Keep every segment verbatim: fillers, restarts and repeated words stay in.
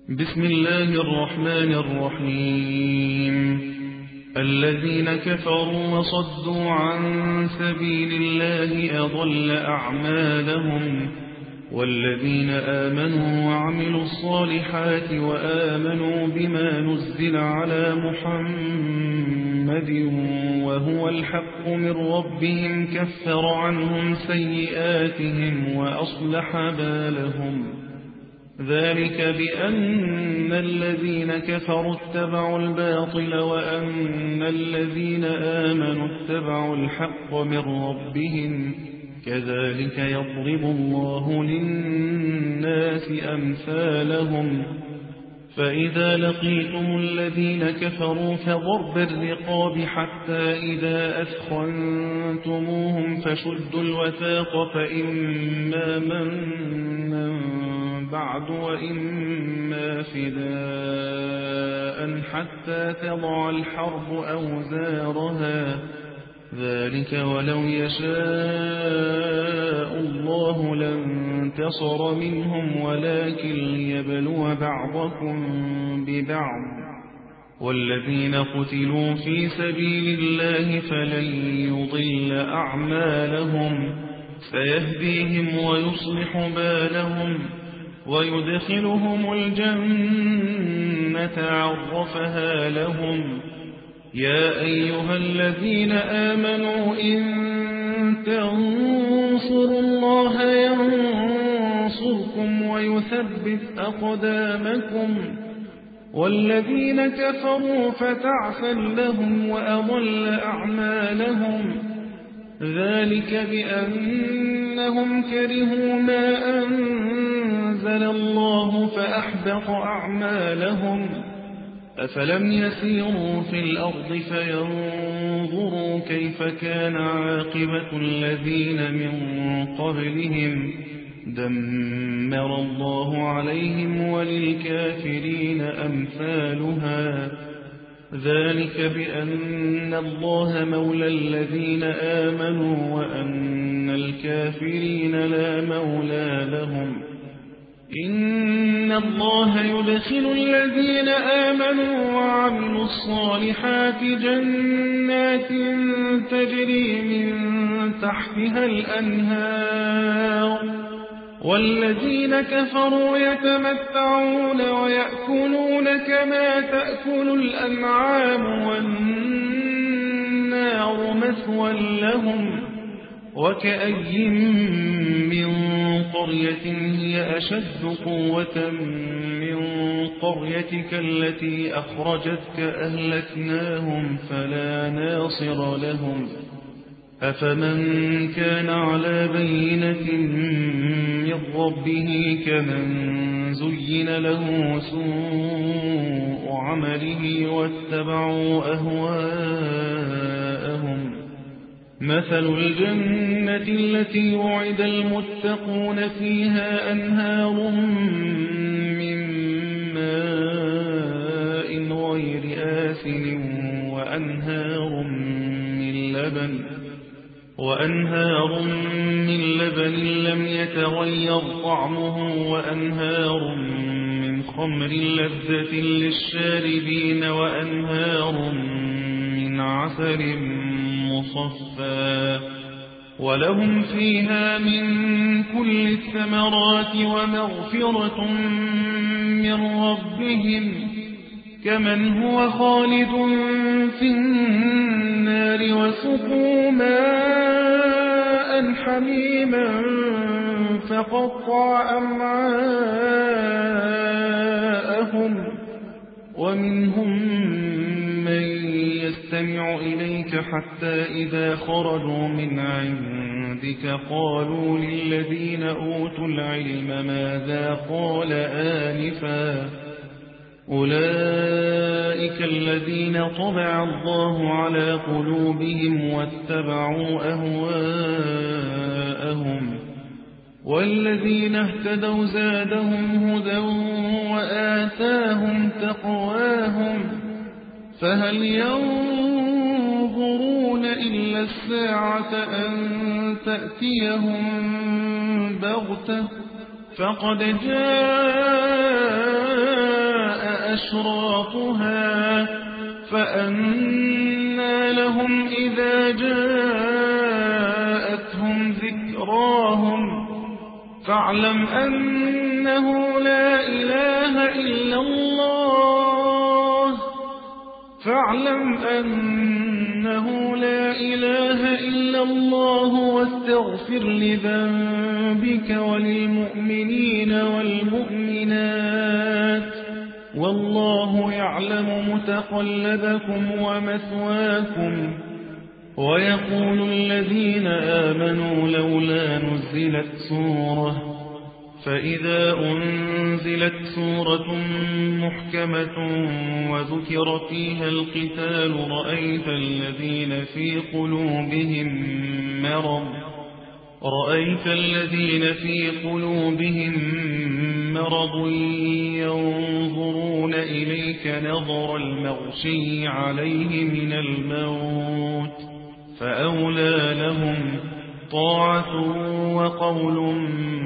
بسم الله الرحمن الرحيم. الذين كفروا وصدوا عن سبيل الله أضل أعمالهم، والذين آمنوا وعملوا الصالحات وآمنوا بما نزل على محمد وهو الحق من ربهم كفر عنهم سيئاتهم وأصلح بالهم. ذلك بأن الذين كفروا اتبعوا الباطل وأن الذين آمنوا اتبعوا الحق من ربهم، كذلك يضرب الله للناس أمثالهم. فإذا لقيتم الذين كفروا فضرب الرقاب حتى إذا أثخنتموهم فشدوا الوثاق، فإما منا بعد وإما فداء حتى تضع الحرب أوزارها. ذلك ولو يشاء الله لانتصر منهم ولكن ليبلو بعضكم ببعض. والذين قتلوا في سبيل الله فلن يضل أعمالهم، سيهديهم ويصلح بالهم ويدخلهم الجنة عرفها لهم. يا أيها الذين آمنوا إن تنصروا الله ينصركم ويثبت أقدامكم. والذين كفروا فتعسا لهم وأضل أعمالهم. ذلك بأنهم كرهوا ما أنزل الله فأحبط أعمالهم. أفلم يسيروا في الأرض فينظروا كيف كان عاقبة الذين من قبلهم، دمر الله عليهم وللكافرين أمثالها. ذلك بأن الله مولى الذين آمنوا وأن الكافرين لا مولى لهم. إن الله يدخل الذين آمنوا وعملوا الصالحات جنات تجري من تحتها الأنهار، والذين كفروا يتمتعون ويأكلون كما تأكل الأنعام والنار مثوى لهم. وكأي من قرية هي أشد قوة من قريتك التي أخرجتك أهلكناهم فلا ناصر لهم. أفمن كان على بينة من ربه كمن زين له سوء عمله واتبعوا أهواءهم. مثل الجنة التي وعد المتقون فيها أنهار من ماء غير آسن وأنهار من لبن وأنهار من لبن لم يتغير طعمه وأنهار من خمر لذة للشاربين وأنهار من عسل مصفى ولهم فيها من كل الثمرات ومغفرة من ربهم كمن هو خالد في النار وسقوا ماء حميما فقطع أمعاءهم. ومنهم من يستمع إليك حتى إذا خرجوا من عندك قالوا للذين أوتوا العلم ماذا قال آنفا. أولئك الذين طبع الله على قلوبهم واتبعوا أهواءهم. والذين اهتدوا زادهم هدى وآتاهم تقواهم. فهل ينظرون إلا الساعة أن تأتيهم بغتة فقد جاء أشراطها فأنى لهم إذا جاءتهم ذكراهم فاعلم أنه لا إله إلا الله فاعلم أنه لا إله إلا الله واستغفر لذنبك وللمؤمنين والمؤمنات والله يعلم متقلبكم ومثواكم. ويقول الذين آمنوا لولا نزلت سورة فإذا أنزلت سورة محكمة وذكر فيها القتال رأيت الذين في قلوبهم مرض رأيت الذين في قلوبهم مرض ينظرون إليك نظر المغشي عليه من الموت فأولى لهم طاعة وقول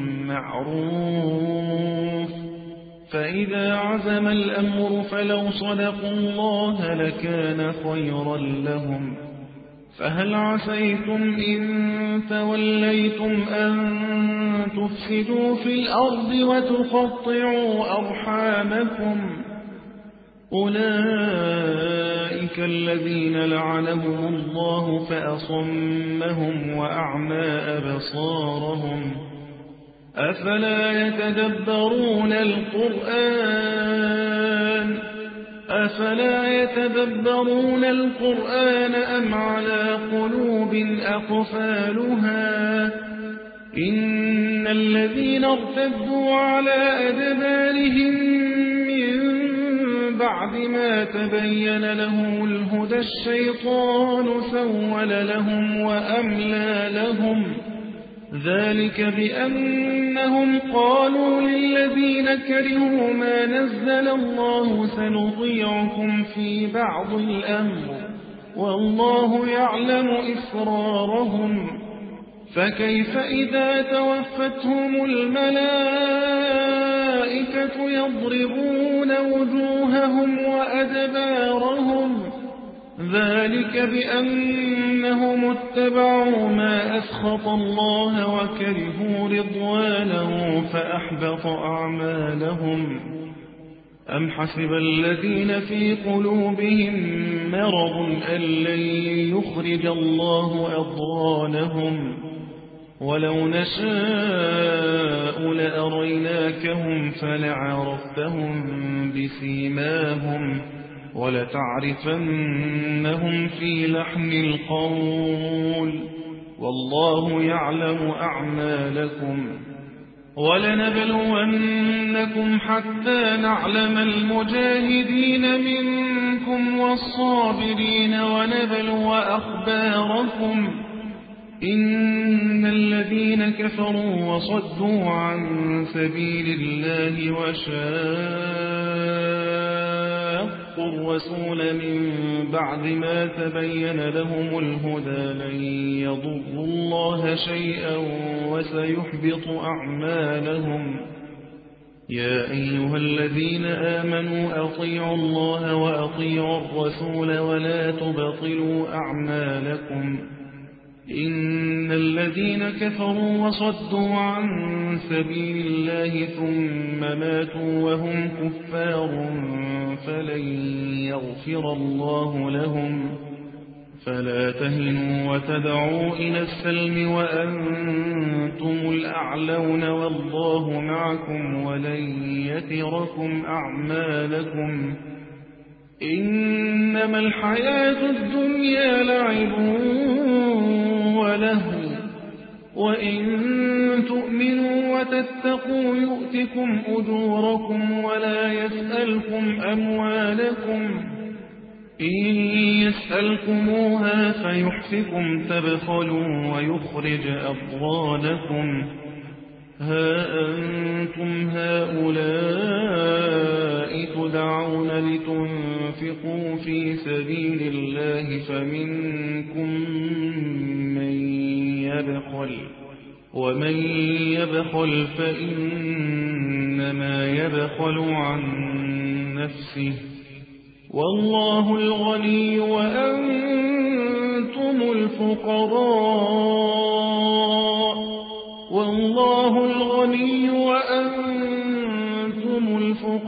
معروف. فإذا عزم الأمر فلو صدقوا الله لكان خيرا لهم. فهل عسيتم إن توليتم أن تفسدوا في الأرض وتقطعوا أرحامكم أولئك الذين لعنهم الله فأصمهم وأعمى أبصارهم أفلا يتدبرون القرآن أفلا يتدبرون القرآن أم على قلوب أقفالها إن الذين ارتدوا على أدبارهم من بعد ما تبين لهم الهدى الشيطان سول لهم وأملى لهم ذلك بأنهم قالوا للذين كرهوا ما نزل الله سنطيعكم في بعض الأمر والله يعلم إسرارهم فكيف إذا توفتهم الملائكة يضربون وجوههم وأدبارهم ذلك بأنهم اتبعوا ما أسخط الله وكرهوا رضوانه فأحبط أعمالهم. أم حسب الذين في قلوبهم مرض أن لن يخرج الله أضغانهم ولو نشاء لأريناكهم فلعرفتهم بسيماهم ولتعرفنهم في لحن القول والله يعلم أعمالكم. ولنبلونكم حتى نعلم المجاهدين منكم والصابرين ونبلو أخباركم إن الذين كفروا وصدوا عن سبيل الله وشاقوا الرسول من بعد ما تبين لهم الهدى لن يضروا الله شيئا وسيحبط أعمالهم. يا أيها الذين آمنوا أطيعوا الله وأطيعوا الرسول ولا تبطلوا أعمالكم إن الذين كفروا وصدوا عن سبيل الله ثم ماتوا وهم كفار فلن يغفر الله لهم. فلا تهنوا وتدعوا إلى السلم وأنتم الأعلون والله معكم ولن يتركم أعمالكم. إنما الحياة الدنيا لعب ولهو وإن تؤمنوا وتتقوا يؤتكم أجوركم ولا يسألكم أموالكم إن يسألكموها فيحفكم تبخلوا ويخرج أضغانكم. ها أنتم هؤلاء تدعون لتنفقوا في سبيل الله فمنكم من يبخل ومن يبخل فإنما يبخل عن نفسه والله الغني وأنتم الفقراء والله الغني وأنتم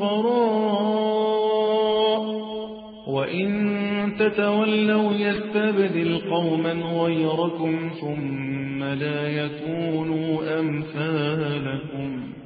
الفقراء وإن تتولوا يستبدل قوما غيركم ثم لا يكونوا أمثالكم